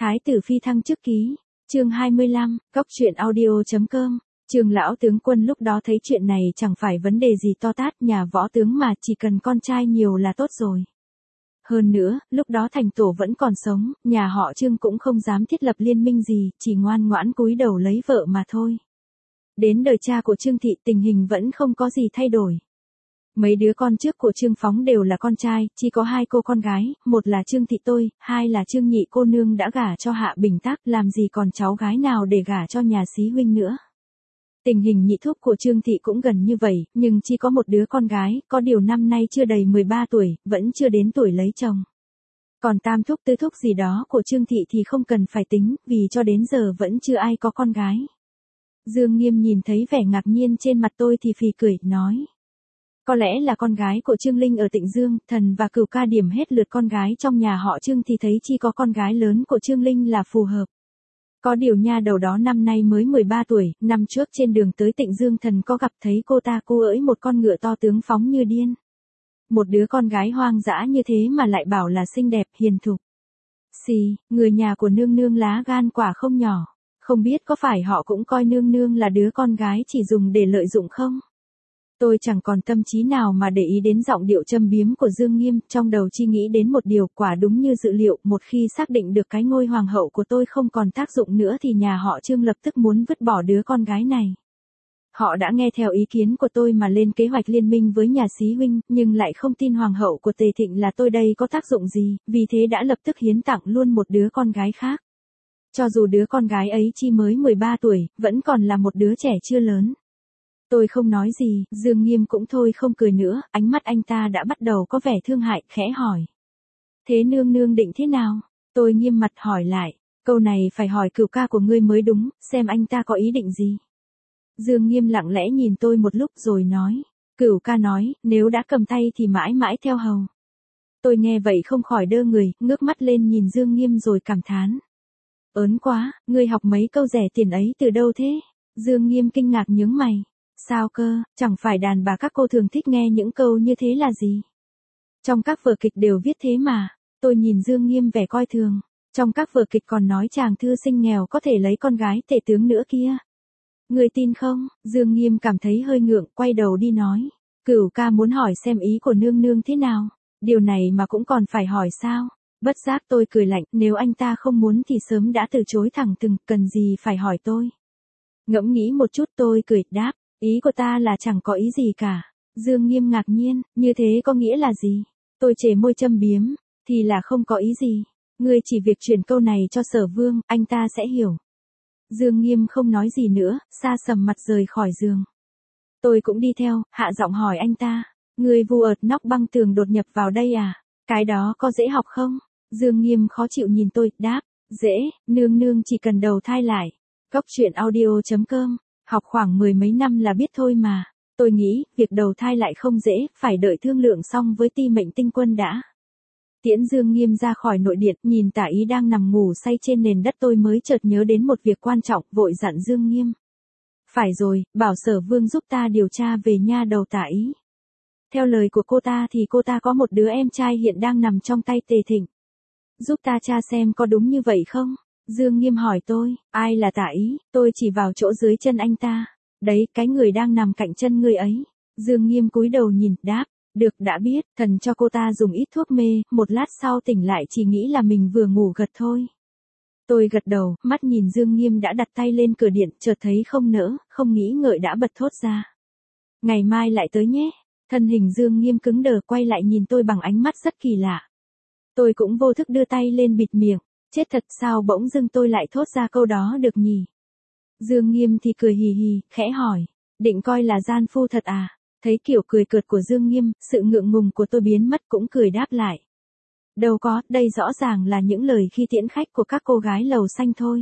Thái tử phi thăng chức ký, chương 25, Cóc truyện audio.com. Trương lão tướng quân lúc đó thấy chuyện này chẳng phải vấn đề gì to tát, nhà võ tướng mà chỉ cần con trai nhiều là tốt rồi. Hơn nữa, lúc đó thành tổ vẫn còn sống, nhà họ Trương cũng không dám thiết lập liên minh gì, chỉ ngoan ngoãn cúi đầu lấy vợ mà thôi. Đến đời cha của Trương Thị tình hình vẫn không có gì thay đổi. Mấy đứa con trước của Trương Phóng đều là con trai, chỉ có 2 cô con gái, một là Trương Thị tôi, 2 là Trương Nhị cô nương đã gả cho Hạ Bình Tác, làm gì còn cháu gái nào để gả cho nhà xí huynh nữa. Tình hình nhị thúc của Trương Thị cũng gần như vậy, nhưng chỉ có một đứa con gái, có điều năm nay chưa đầy 13 tuổi, vẫn chưa đến tuổi lấy chồng. Còn tam thúc tứ thúc gì đó của Trương Thị thì không cần phải tính, vì cho đến giờ vẫn chưa ai có con gái. Dương Nghiêm nhìn thấy vẻ ngạc nhiên trên mặt tôi thì phì cười, nói. Có lẽ là con gái của Trương Linh ở Tịnh Dương, Thần và Cửu ca điểm hết lượt con gái trong nhà họ Trương thì thấy chỉ có con gái lớn của Trương Linh là phù hợp. Có điều nha đầu đó năm nay mới 13 tuổi, năm trước trên đường tới Tịnh Dương Thần có gặp thấy cô ta ỡi một con ngựa to tướng phóng như điên. Một đứa con gái hoang dã như thế mà lại bảo là xinh đẹp, hiền thục. Xì, người nhà của nương nương lá gan quả không nhỏ, không biết có phải họ cũng coi nương nương là đứa con gái chỉ dùng để lợi dụng không? Tôi chẳng còn tâm trí nào mà để ý đến giọng điệu châm biếm của Dương Nghiêm, trong đầu chỉ nghĩ đến một điều, quả đúng như dự liệu, một khi xác định được cái ngôi hoàng hậu của tôi không còn tác dụng nữa thì nhà họ Trương lập tức muốn vứt bỏ đứa con gái này. Họ đã nghe theo ý kiến của tôi mà lên kế hoạch liên minh với nhà xí huynh, nhưng lại không tin hoàng hậu của Tề Thịnh là tôi đây có tác dụng gì, vì thế đã lập tức hiến tặng luôn một đứa con gái khác. Cho dù đứa con gái ấy chỉ mới 13 tuổi, vẫn còn là một đứa trẻ chưa lớn. Tôi không nói gì, Dương Nghiêm cũng thôi không cười nữa, ánh mắt anh ta đã bắt đầu có vẻ thương hại, khẽ hỏi. Thế nương nương định thế nào? Tôi nghiêm mặt hỏi lại, câu này phải hỏi Cửu ca của ngươi mới đúng, xem anh ta có ý định gì. Dương Nghiêm lặng lẽ nhìn tôi một lúc rồi nói, Cửu ca nói, nếu đã cầm tay thì mãi mãi theo hầu. Tôi nghe vậy không khỏi đơ người, ngước mắt lên nhìn Dương Nghiêm rồi cảm thán. Ớn quá, ngươi học mấy câu rẻ tiền ấy từ đâu thế? Dương Nghiêm kinh ngạc nhướng mày. Sao cơ, chẳng phải đàn bà các cô thường thích nghe những câu như thế là gì? Trong các vở kịch đều viết thế mà. Tôi nhìn Dương Nghiêm vẻ coi thường. Trong các vở kịch còn nói chàng thư sinh nghèo có thể lấy con gái tể tướng nữa kia. Người tin không? Dương Nghiêm cảm thấy hơi ngượng, quay đầu đi nói. Cửu ca muốn hỏi xem ý của nương nương thế nào. Điều này mà cũng còn phải hỏi sao? Bất giác tôi cười lạnh, nếu anh ta không muốn thì sớm đã từ chối thẳng thừng, cần gì phải hỏi tôi. Ngẫm nghĩ một chút tôi cười, đáp. Ý của ta là chẳng có ý gì cả. Dương Nghiêm ngạc nhiên, như thế có nghĩa là gì? Tôi chề môi châm biếm, thì là không có ý gì. Ngươi chỉ việc chuyển câu này cho Sở Vương, anh ta sẽ hiểu. Dương Nghiêm không nói gì nữa, xa sầm mặt rời khỏi giường. Tôi cũng đi theo, hạ giọng hỏi anh ta. Ngươi vu ợt nóc băng tường đột nhập vào đây à? Cái đó có dễ học không? Dương Nghiêm khó chịu nhìn tôi, đáp. Dễ, nương nương chỉ cần đầu thai lại. Cóc truyện audio.com. Học khoảng 10 mấy năm là biết thôi mà. Tôi nghĩ, việc đầu thai lại không dễ, phải đợi thương lượng xong với Ti Mệnh Tinh Quân đã. Tiễn Dương Nghiêm ra khỏi nội điện, nhìn Tả Ý đang nằm ngủ say trên nền đất tôi mới chợt nhớ đến một việc quan trọng, vội dặn Dương Nghiêm. Phải rồi, bảo Sở Vương giúp ta điều tra về nha đầu Tả Ý. Theo lời của cô ta thì cô ta có một đứa em trai hiện đang nằm trong tay Tề Thịnh. Giúp ta tra xem có đúng như vậy không? Dương Nghiêm hỏi tôi, ai là Tả Ý? Tôi chỉ vào chỗ dưới chân anh ta. Đấy, cái người đang nằm cạnh chân người ấy. Dương Nghiêm cúi đầu nhìn, đáp, được đã biết, thần cho cô ta dùng ít thuốc mê, một lát sau tỉnh lại chỉ nghĩ là mình vừa ngủ gật thôi. Tôi gật đầu, mắt nhìn Dương Nghiêm đã đặt tay lên cửa điện, chợt thấy không nỡ, không nghĩ ngợi đã bật thốt ra. Ngày mai lại tới nhé. Thân hình Dương Nghiêm cứng đờ quay lại nhìn tôi bằng ánh mắt rất kỳ lạ. Tôi cũng vô thức đưa tay lên bịt miệng. Chết thật sao bỗng dưng tôi lại thốt ra câu đó được nhỉ? Dương Nghiêm thì cười hì hì, khẽ hỏi. Định coi là gian phu thật à? Thấy kiểu cười cợt của Dương Nghiêm, sự ngượng ngùng của tôi biến mất cũng cười đáp lại. Đâu có, đây rõ ràng là những lời khi tiễn khách của các cô gái lầu xanh thôi.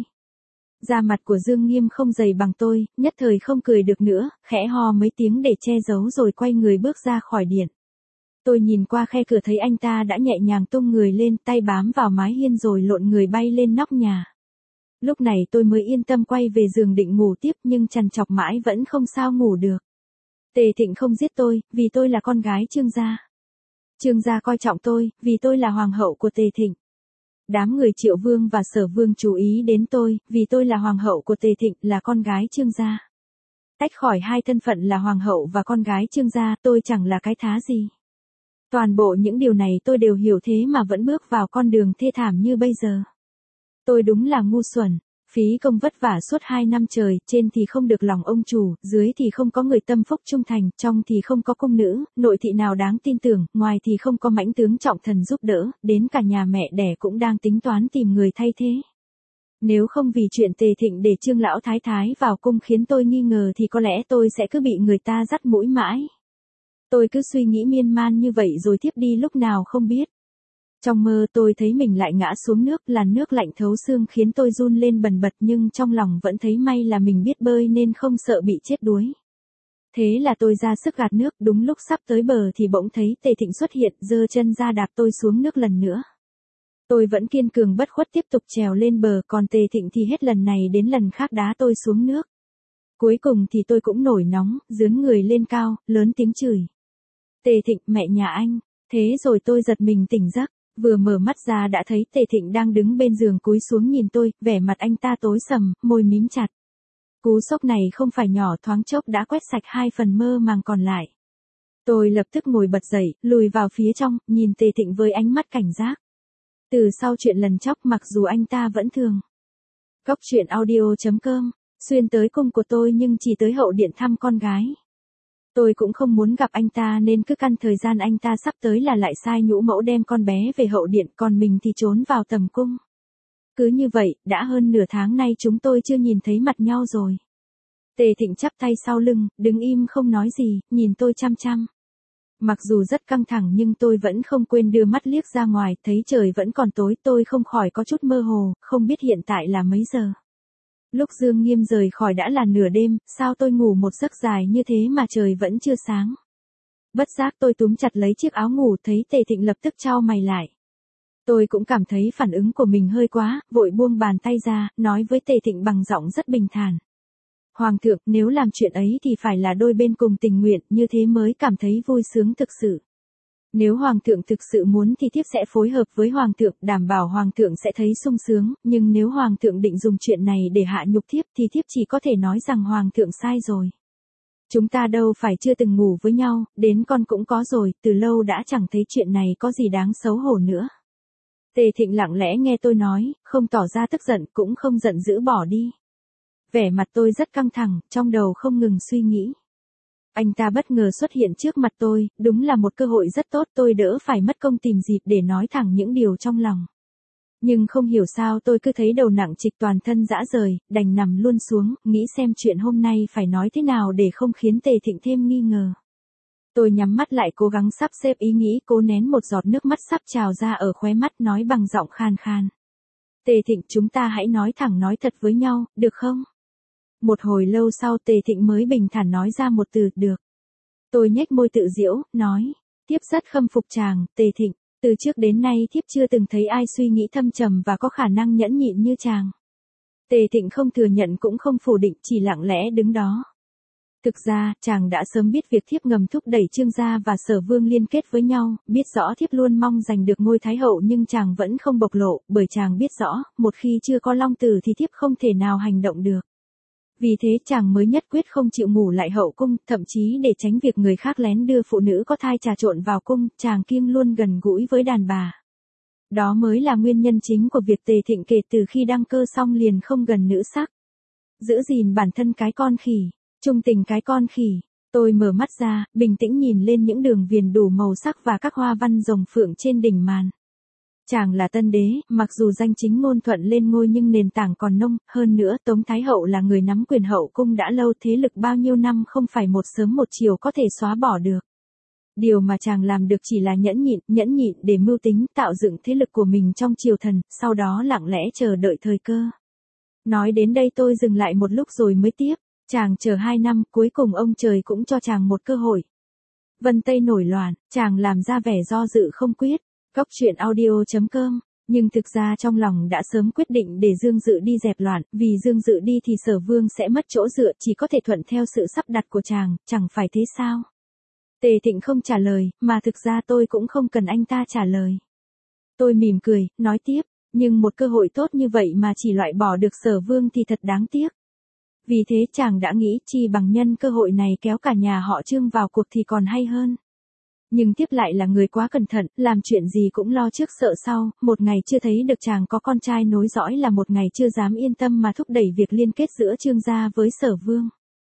Da mặt của Dương Nghiêm không dày bằng tôi, nhất thời không cười được nữa, khẽ ho mấy tiếng để che giấu rồi quay người bước ra khỏi điện. Tôi nhìn qua khe cửa thấy anh ta đã nhẹ nhàng tung người lên, tay bám vào mái hiên rồi lộn người bay lên nóc nhà. Lúc này tôi mới yên tâm quay về giường định ngủ tiếp nhưng trằn trọc mãi vẫn không sao ngủ được. Tề Thịnh không giết tôi, vì tôi là con gái Trương gia. Trương gia coi trọng tôi, vì tôi là hoàng hậu của Tề Thịnh. Đám người Triệu Vương và Sở Vương chú ý đến tôi, vì tôi là hoàng hậu của Tề Thịnh, là con gái Trương gia. Tách khỏi hai thân phận là hoàng hậu và con gái Trương gia, tôi chẳng là cái thá gì. Toàn bộ những điều này tôi đều hiểu thế mà vẫn bước vào con đường thê thảm như bây giờ. Tôi đúng là ngu xuẩn. Phí công vất vả suốt 2 năm trời, trên thì không được lòng ông chủ, dưới thì không có người tâm phúc trung thành, trong thì không có cung nữ, nội thị nào đáng tin tưởng, ngoài thì không có mãnh tướng trọng thần giúp đỡ, đến cả nhà mẹ đẻ cũng đang tính toán tìm người thay thế. Nếu không vì chuyện Tề Thịnh để Trương lão thái thái vào cung khiến tôi nghi ngờ thì có lẽ tôi sẽ cứ bị người ta dắt mũi mãi. Tôi cứ suy nghĩ miên man như vậy rồi thiếp đi lúc nào không biết. Trong mơ tôi thấy mình lại ngã xuống nước, làn nước lạnh thấu xương khiến tôi run lên bần bật, nhưng trong lòng vẫn thấy may là mình biết bơi nên không sợ bị chết đuối. Thế là tôi ra sức gạt nước, đúng lúc sắp tới bờ thì bỗng thấy Tề Thịnh xuất hiện, giơ chân ra đạp tôi xuống nước lần nữa. Tôi vẫn kiên cường bất khuất tiếp tục trèo lên bờ, còn Tề Thịnh thì hết lần này đến lần khác đá tôi xuống nước. Cuối cùng thì tôi cũng nổi nóng, giương người lên cao, lớn tiếng chửi. Tề Thịnh, mẹ nhà anh. Thế rồi tôi giật mình tỉnh giấc. Vừa mở mắt ra đã thấy Tề Thịnh đang đứng bên giường cúi xuống nhìn tôi, vẻ mặt anh ta tối sầm, môi mím chặt. Cú sốc này không phải nhỏ, thoáng chốc đã quét sạch 2 phần mơ màng còn lại. Tôi lập tức ngồi bật dậy, lùi vào phía trong, nhìn Tề Thịnh với ánh mắt cảnh giác. Từ sau chuyện lần chóc mặc dù anh ta vẫn thường. Cóc truyện audio.com, xuyên tới cung của tôi nhưng chỉ tới hậu điện thăm con gái. Tôi cũng không muốn gặp anh ta nên cứ căn thời gian anh ta sắp tới là lại sai nhũ mẫu đem con bé về hậu điện, còn mình thì trốn vào tầm cung. Cứ như vậy, đã hơn nửa tháng nay chúng tôi chưa nhìn thấy mặt nhau rồi. Tề Thịnh chắp tay sau lưng, đứng im không nói gì, nhìn tôi chăm chăm. Mặc dù rất căng thẳng nhưng tôi vẫn không quên đưa mắt liếc ra ngoài, thấy trời vẫn còn tối, tôi không khỏi có chút mơ hồ, không biết hiện tại là mấy giờ. Lúc Dương Nghiêm rời khỏi đã là nửa đêm, sao tôi ngủ một giấc dài như thế mà trời vẫn chưa sáng. Bất giác tôi túm chặt lấy chiếc áo ngủ, thấy Tề Thịnh lập tức chau mày lại. Tôi cũng cảm thấy phản ứng của mình hơi quá, vội buông bàn tay ra, nói với Tề Thịnh bằng giọng rất bình thản. Hoàng thượng, nếu làm chuyện ấy thì phải là đôi bên cùng tình nguyện, như thế mới cảm thấy vui sướng thực sự. Nếu Hoàng thượng thực sự muốn thì thiếp sẽ phối hợp với Hoàng thượng, đảm bảo Hoàng thượng sẽ thấy sung sướng, nhưng nếu Hoàng thượng định dùng chuyện này để hạ nhục thiếp thì thiếp chỉ có thể nói rằng Hoàng thượng sai rồi. Chúng ta đâu phải chưa từng ngủ với nhau, đến con cũng có rồi, từ lâu đã chẳng thấy chuyện này có gì đáng xấu hổ nữa. Tề Thịnh lặng lẽ nghe tôi nói, không tỏ ra tức giận cũng không giận dữ bỏ đi. Vẻ mặt tôi rất căng thẳng, trong đầu không ngừng suy nghĩ. Anh ta bất ngờ xuất hiện trước mặt tôi, đúng là một cơ hội rất tốt, tôi đỡ phải mất công tìm dịp để nói thẳng những điều trong lòng. Nhưng không hiểu sao tôi cứ thấy đầu nặng trịch, toàn thân rã rời, đành nằm luôn xuống, nghĩ xem chuyện hôm nay phải nói thế nào để không khiến Tề Thịnh thêm nghi ngờ. Tôi nhắm mắt lại cố gắng sắp xếp ý nghĩ, cố nén một giọt nước mắt sắp trào ra ở khóe mắt, nói bằng giọng khan khan. Tề Thịnh, chúng ta hãy nói thẳng nói thật với nhau, được không? Một hồi lâu sau Tề Thịnh mới bình thản nói ra một từ, được. Tôi nhếch môi tự giễu, nói, thiếp rất khâm phục chàng, Tề Thịnh, từ trước đến nay thiếp chưa từng thấy ai suy nghĩ thâm trầm và có khả năng nhẫn nhịn như chàng. Tề Thịnh không thừa nhận cũng không phủ định, chỉ lặng lẽ đứng đó. Thực ra, chàng đã sớm biết việc thiếp ngầm thúc đẩy Trương gia và Sở Vương liên kết với nhau, biết rõ thiếp luôn mong giành được ngôi Thái hậu nhưng chàng vẫn không bộc lộ, bởi chàng biết rõ, một khi chưa có long tử thì thiếp không thể nào hành động được. Vì thế chàng mới nhất quyết không chịu ngủ lại hậu cung, thậm chí để tránh việc người khác lén đưa phụ nữ có thai trà trộn vào cung, chàng kiêng luôn gần gũi với đàn bà. Đó mới là nguyên nhân chính của việc Tề Thịnh kể từ khi đăng cơ xong liền không gần nữ sắc. Giữ gìn bản thân cái con khỉ, trung tình cái con khỉ. Tôi mở mắt ra, bình tĩnh nhìn lên những đường viền đủ màu sắc và các hoa văn rồng phượng trên đỉnh màn. Chàng là tân đế, mặc dù danh chính ngôn thuận lên ngôi nhưng nền tảng còn nông, hơn nữa Tống Thái Hậu là người nắm quyền hậu cung đã lâu, thế lực bao nhiêu năm không phải một sớm một chiều có thể xóa bỏ được. Điều mà chàng làm được chỉ là nhẫn nhịn để mưu tính tạo dựng thế lực của mình trong triều thần, sau đó lặng lẽ chờ đợi thời cơ. Nói đến đây tôi dừng lại một lúc rồi mới tiếp, chàng chờ 2 năm, cuối cùng ông trời cũng cho chàng một cơ hội. Vân Tây nổi loạn, chàng làm ra vẻ do dự không quyết. Cóc truyện audio.com, nhưng thực ra trong lòng đã sớm quyết định để Dương Dự đi dẹp loạn, vì Dương Dự đi thì Sở Vương sẽ mất chỗ dựa, chỉ có thể thuận theo sự sắp đặt của chàng, chẳng phải thế sao? Tề Thịnh không trả lời, mà thực ra tôi cũng không cần anh ta trả lời. Tôi mỉm cười, nói tiếp, Nhưng một cơ hội tốt như vậy mà chỉ loại bỏ được Sở Vương thì thật đáng tiếc. Vì thế chàng đã nghĩ chi bằng nhân cơ hội này kéo cả nhà họ Trương vào cuộc thì còn hay hơn. Nhưng tiếp lại là người quá cẩn thận, làm chuyện gì cũng lo trước sợ sau, một ngày chưa thấy được chàng có con trai nối dõi là một ngày chưa dám yên tâm mà thúc đẩy việc liên kết giữa Trương gia với Sở Vương.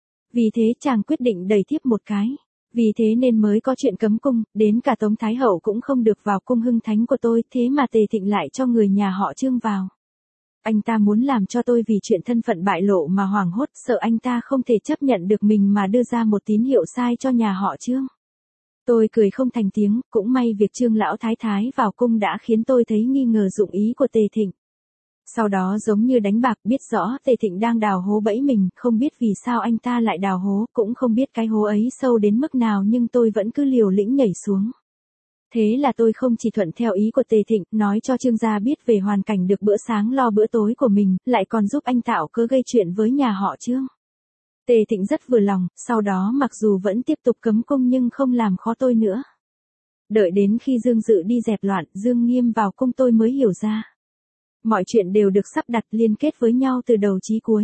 Vì thế chàng quyết định đẩy thiếp một cái. Vì thế nên mới có chuyện cấm cung, đến cả Tống Thái Hậu cũng không được vào cung Hưng Thánh của tôi, thế mà Tề Thịnh lại cho người nhà họ Trương vào. Anh ta muốn làm cho tôi vì chuyện thân phận bại lộ mà hoảng hốt, sợ anh ta không thể chấp nhận được mình mà đưa ra một tín hiệu sai cho nhà họ Trương. Tôi cười không thành tiếng, cũng may việc Trương lão thái thái vào cung đã khiến tôi thấy nghi ngờ dụng ý của Tề Thịnh. Sau đó giống như đánh bạc, biết rõ Tề Thịnh đang đào hố bẫy mình, không biết vì sao anh ta lại đào hố, cũng không biết cái hố ấy sâu đến mức nào nhưng tôi vẫn cứ liều lĩnh nhảy xuống. Thế là tôi không chỉ thuận theo ý của Tề Thịnh, nói cho Trương gia biết về hoàn cảnh được bữa sáng lo bữa tối của mình, lại còn giúp anh tạo cớ gây chuyện với nhà họ Trương. Tề Thịnh rất vừa lòng, sau đó mặc dù vẫn tiếp tục cấm cung nhưng không làm khó tôi nữa. Đợi đến khi Dương Dự đi dẹp loạn, Dương Nghiêm vào cung tôi mới hiểu ra. Mọi chuyện đều được sắp đặt liên kết với nhau từ đầu chí cuối.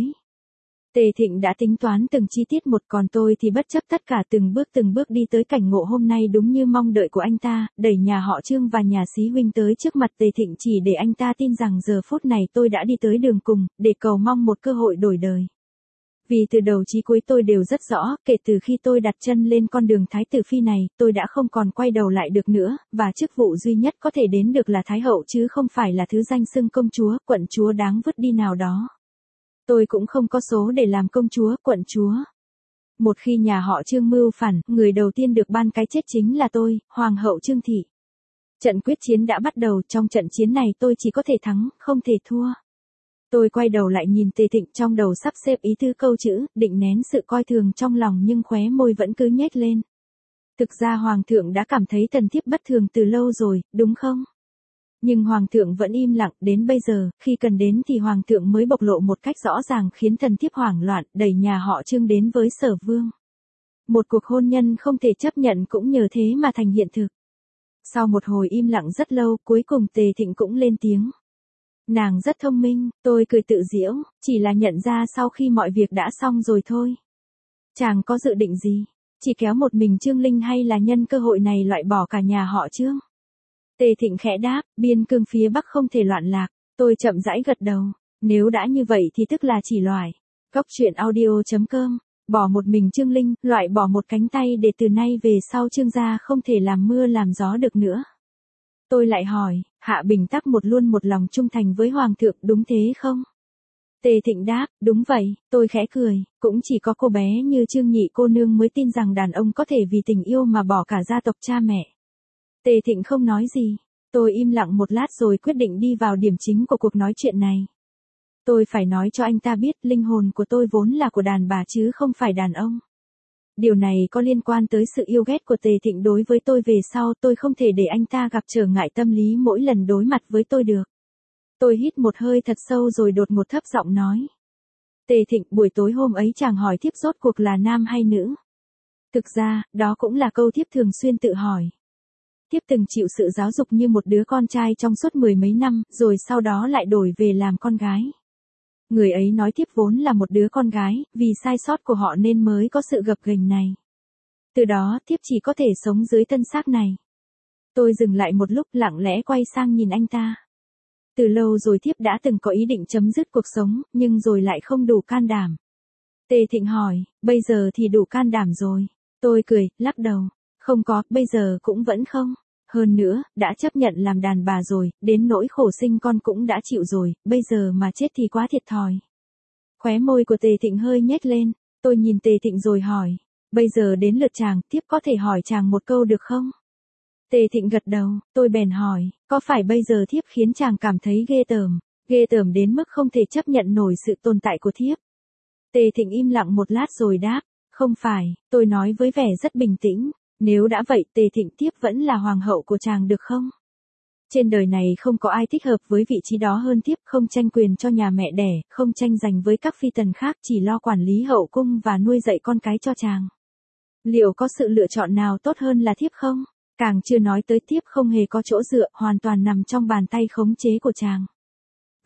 Tề Thịnh đã tính toán từng chi tiết một, còn tôi thì bất chấp tất cả từng bước đi tới cảnh ngộ hôm nay đúng như mong đợi của anh ta, đẩy nhà họ Trương và nhà Xí huynh tới trước mặt Tề Thịnh chỉ để anh ta tin rằng giờ phút này tôi đã đi tới đường cùng, để cầu mong một cơ hội đổi đời. Vì từ đầu chí cuối tôi đều rất rõ, kể từ khi tôi đặt chân lên con đường Thái tử Phi này, tôi đã không còn quay đầu lại được nữa, và chức vụ duy nhất có thể đến được là Thái hậu chứ không phải là thứ danh xưng công chúa, quận chúa đáng vứt đi nào đó. Tôi cũng không có số để làm công chúa, quận chúa. Một khi nhà họ Trương mưu phản, người đầu tiên được ban cái chết chính là tôi, Hoàng hậu Trương Thị. Trận quyết chiến đã bắt đầu, trong trận chiến này tôi chỉ có thể thắng, không thể thua. Tôi quay đầu lại nhìn Tề Thịnh, trong đầu sắp xếp ý tứ câu chữ, định nén sự coi thường trong lòng nhưng khóe môi vẫn cứ nhếch lên. Thực ra Hoàng thượng đã cảm thấy tần thiếp bất thường từ lâu rồi, đúng không? Nhưng Hoàng thượng vẫn im lặng, đến bây giờ, khi cần đến thì Hoàng thượng mới bộc lộ một cách rõ ràng khiến tần thiếp hoảng loạn, đẩy nhà họ Trương đến với Sở Vương. Một cuộc hôn nhân không thể chấp nhận cũng nhờ thế mà thành hiện thực. Sau một hồi im lặng rất lâu, cuối cùng Tề Thịnh cũng lên tiếng. Nàng rất thông minh, tôi cười tự giễu, chỉ là nhận ra sau khi mọi việc đã xong rồi thôi. Chàng có dự định gì? Chỉ kéo một mình Trương Linh hay là nhân cơ hội này loại bỏ cả nhà họ Trương? Tề Thịnh khẽ đáp, biên cương phía Bắc không thể loạn lạc. Tôi chậm rãi gật đầu. Nếu đã như vậy thì tức là chỉ loại. Cóc truyện audio.com. Bỏ một mình Trương Linh, loại bỏ một cánh tay để từ nay về sau Trương gia không thể làm mưa làm gió được nữa. Tôi lại hỏi, Hạ Bình Tắc một luôn một lòng trung thành với Hoàng thượng, đúng thế không? Tề Thịnh đáp, đúng vậy. Tôi khẽ cười, cũng chỉ có cô bé như Trương Nhị cô nương mới tin rằng đàn ông có thể vì tình yêu mà bỏ cả gia tộc cha mẹ. Tề Thịnh không nói gì. Tôi im lặng một lát rồi quyết định đi vào điểm chính của cuộc nói chuyện này. Tôi phải nói cho anh ta biết linh hồn của tôi vốn là của đàn bà chứ không phải đàn ông. Điều này có liên quan tới sự yêu ghét của Tề Thịnh đối với tôi về sau, tôi không thể để anh ta gặp trở ngại tâm lý mỗi lần đối mặt với tôi được. Tôi hít một hơi thật sâu rồi đột ngột thấp giọng nói. Tề Thịnh, buổi tối hôm ấy chàng hỏi thiếp rốt cuộc là nam hay nữ? Thực ra, đó cũng là câu thiếp thường xuyên tự hỏi. Thiếp từng chịu sự giáo dục như một đứa con trai trong suốt 10 mấy năm, rồi sau đó lại đổi về làm con gái. Người ấy nói thiếp vốn là một đứa con gái, vì sai sót của họ nên mới có sự gập ghềnh này. Từ đó, thiếp chỉ có thể sống dưới thân xác này. Tôi dừng lại một lúc, lặng lẽ quay sang nhìn anh ta. Từ lâu rồi thiếp đã từng có ý định chấm dứt cuộc sống, nhưng rồi lại không đủ can đảm. Tề Thịnh hỏi, bây giờ thì đủ can đảm rồi. Tôi cười, lắc đầu. Không có, bây giờ cũng vẫn không. Hơn nữa, đã chấp nhận làm đàn bà rồi, đến nỗi khổ sinh con cũng đã chịu rồi, bây giờ mà chết thì quá thiệt thòi. Khóe môi của Tề Thịnh hơi nhếch lên, tôi nhìn Tề Thịnh rồi hỏi, bây giờ đến lượt chàng, thiếp có thể hỏi chàng một câu được không? Tề Thịnh gật đầu, tôi bèn hỏi, có phải bây giờ thiếp khiến chàng cảm thấy ghê tởm đến mức không thể chấp nhận nổi sự tồn tại của thiếp? Tề Thịnh im lặng một lát rồi đáp, không phải, tôi nói với vẻ rất bình tĩnh. Nếu đã vậy, Tề Thịnh thiếp vẫn là hoàng hậu của chàng được không? Trên đời này không có ai thích hợp với vị trí đó hơn thiếp, không tranh quyền cho nhà mẹ đẻ, không tranh giành với các phi tần khác, chỉ lo quản lý hậu cung và nuôi dạy con cái cho chàng. Liệu có sự lựa chọn nào tốt hơn là thiếp không? Càng chưa nói tới thiếp không hề có chỗ dựa, hoàn toàn nằm trong bàn tay khống chế của chàng.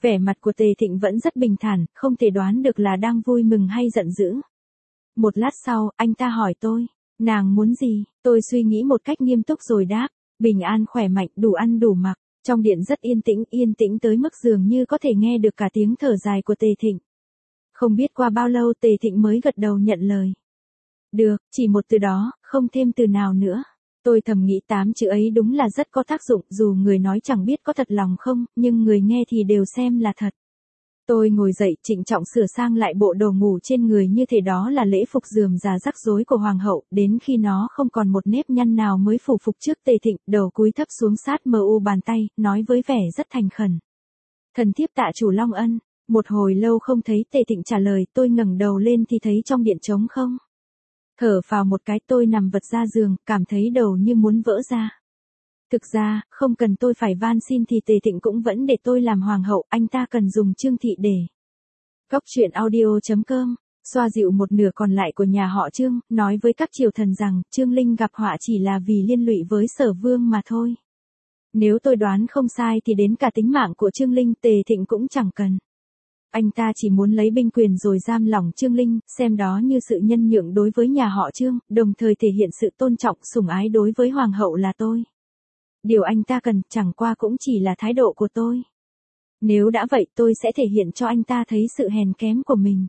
Vẻ mặt của Tề Thịnh vẫn rất bình thản, không thể đoán được là đang vui mừng hay giận dữ. Một lát sau, anh ta hỏi tôi, nàng muốn gì? Tôi suy nghĩ một cách nghiêm túc rồi đáp, bình an khỏe mạnh, đủ ăn đủ mặc. Trong điện rất yên tĩnh tới mức dường như có thể nghe được cả tiếng thở dài của Tề Thịnh. Không biết qua bao lâu Tề Thịnh mới gật đầu nhận lời. Được, chỉ một từ đó, không thêm từ nào nữa. Tôi thầm nghĩ 8 chữ ấy đúng là rất có tác dụng, dù người nói chẳng biết có thật lòng không, nhưng người nghe thì đều xem là thật. Tôi ngồi dậy trịnh trọng sửa sang lại bộ đồ ngủ trên người như thể đó là lễ phục rườm rà rắc rối của hoàng hậu, đến khi nó không còn một nếp nhăn nào mới phủ phục trước Tề Thịnh, đầu cúi thấp xuống sát mờ u bàn tay, nói với vẻ rất thành khẩn. Thần thiếp tạ chủ Long Ân. Một hồi lâu không thấy Tề Thịnh trả lời, tôi ngẩng đầu lên thì thấy trong điện trống không. Thở phào một cái, tôi nằm vật ra giường, cảm thấy đầu như muốn vỡ ra. Thực ra, không cần tôi phải van xin thì Tề Thịnh cũng vẫn để tôi làm hoàng hậu, anh ta cần dùng Trương Thị để. Góc truyện audio.com, xoa dịu một nửa còn lại của nhà họ Trương, nói với các triều thần rằng, Trương Linh gặp họa chỉ là vì liên lụy với Sở Vương mà thôi. Nếu tôi đoán không sai thì đến cả tính mạng của Trương Linh Tề Thịnh cũng chẳng cần. Anh ta chỉ muốn lấy binh quyền rồi giam lỏng Trương Linh, xem đó như sự nhân nhượng đối với nhà họ Trương, đồng thời thể hiện sự tôn trọng sủng ái đối với hoàng hậu là tôi. Điều anh ta cần chẳng qua cũng chỉ là thái độ của tôi. Nếu đã vậy tôi sẽ thể hiện cho anh ta thấy sự hèn kém của mình.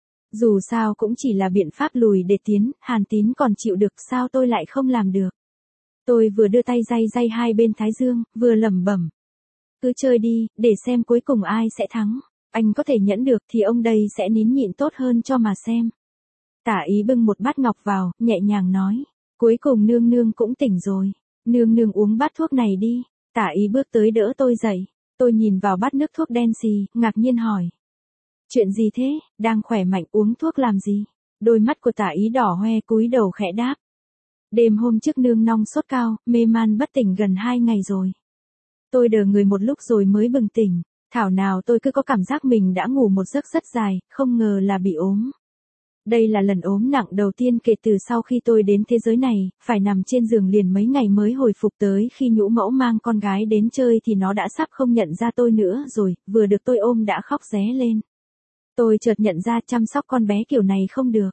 Dù sao cũng chỉ là biện pháp lùi để tiến, Hàn Tín còn chịu được sao tôi lại không làm được. Tôi vừa đưa tay day hai bên thái dương, vừa lẩm bẩm. Cứ chơi đi, để xem cuối cùng ai sẽ thắng. Anh có thể nhẫn được thì ông đây sẽ nín nhịn tốt hơn cho mà xem. Tả Ý bưng một bát ngọc vào, nhẹ nhàng nói. Cuối cùng nương nương cũng tỉnh rồi. Nương nương uống bát thuốc này đi. Tả Ý bước tới đỡ tôi dậy. Tôi nhìn vào bát nước thuốc đen xì, ngạc nhiên hỏi. Chuyện gì thế, đang khỏe mạnh uống thuốc làm gì? Đôi mắt của Tả Ý đỏ hoe cúi đầu khẽ đáp. Đêm hôm trước nương nong sốt cao, mê man bất tỉnh gần 2 ngày rồi. Tôi đờ người một lúc rồi mới bừng tỉnh. Thảo nào tôi cứ có cảm giác mình đã ngủ một giấc rất dài, không ngờ là bị ốm. Đây là lần ốm nặng đầu tiên kể từ sau khi tôi đến thế giới này, phải nằm trên giường liền mấy ngày mới hồi phục tới khi nhũ mẫu mang con gái đến chơi thì nó đã sắp không nhận ra tôi nữa rồi, vừa được tôi ôm đã khóc ré lên. Tôi chợt nhận ra chăm sóc con bé kiểu này không được.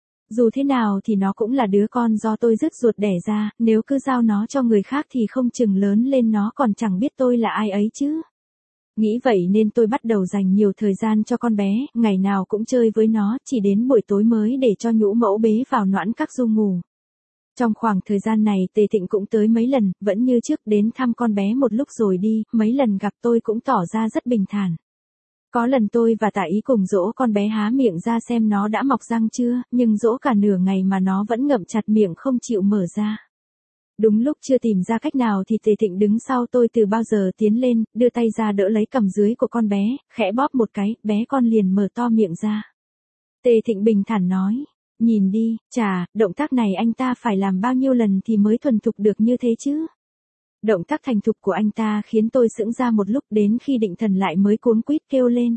Dù thế nào thì nó cũng là đứa con do tôi dứt ruột đẻ ra, nếu cứ giao nó cho người khác thì không chừng lớn lên nó còn chẳng biết tôi là ai ấy chứ. Nghĩ vậy nên tôi bắt đầu dành nhiều thời gian cho con bé, ngày nào cũng chơi với nó, chỉ đến buổi tối mới để cho nhũ mẫu bế vào noãn các du ngủ. Trong khoảng thời gian này Tề Thịnh cũng tới mấy lần, vẫn như trước đến thăm con bé một lúc rồi đi, mấy lần gặp tôi cũng tỏ ra rất bình thản. Có lần tôi và Tả Ý cùng dỗ con bé há miệng ra xem nó đã mọc răng chưa, nhưng dỗ cả nửa ngày mà nó vẫn ngậm chặt miệng không chịu mở ra. Đúng lúc chưa tìm ra cách nào thì Tề Thịnh đứng sau tôi từ bao giờ tiến lên, đưa tay ra đỡ lấy cằm dưới của con bé, khẽ bóp một cái, bé con liền mở to miệng ra. Tề Thịnh bình thản nói, nhìn đi, chà, động tác này anh ta phải làm bao nhiêu lần thì mới thuần thục được như thế chứ. Động tác thành thục của anh ta khiến tôi sững ra một lúc, đến khi định thần lại mới cuống quýt kêu lên.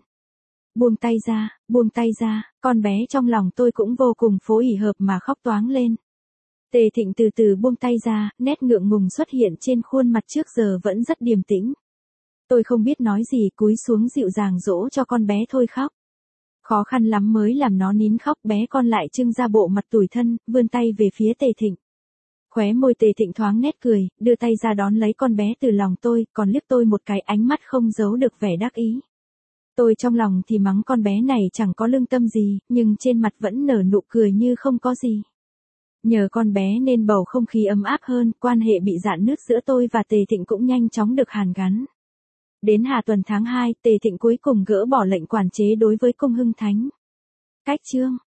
Buông tay ra, con bé trong lòng tôi cũng vô cùng phối ỉ hợp mà khóc toáng lên. Tề Thịnh từ từ buông tay ra, nét ngượng ngùng xuất hiện trên khuôn mặt trước giờ vẫn rất điềm tĩnh. Tôi không biết nói gì, cúi xuống dịu dàng dỗ cho con bé thôi khóc. Khó khăn lắm mới làm nó nín khóc, bé con lại trưng ra bộ mặt tủi thân, vươn tay về phía Tề Thịnh. Khóe môi Tề Thịnh thoáng nét cười, đưa tay ra đón lấy con bé từ lòng tôi, còn liếc tôi một cái, ánh mắt không giấu được vẻ đắc ý. Tôi trong lòng thì mắng con bé này chẳng có lương tâm gì, nhưng trên mặt vẫn nở nụ cười như không có gì. Nhờ con bé nên bầu không khí ấm áp hơn, quan hệ bị rạn nứt giữa tôi và Tề Thịnh cũng nhanh chóng được hàn gắn. Đến hạ tuần tháng 2, Tề Thịnh cuối cùng gỡ bỏ lệnh quản chế đối với cung Hưng Thánh. Cách chương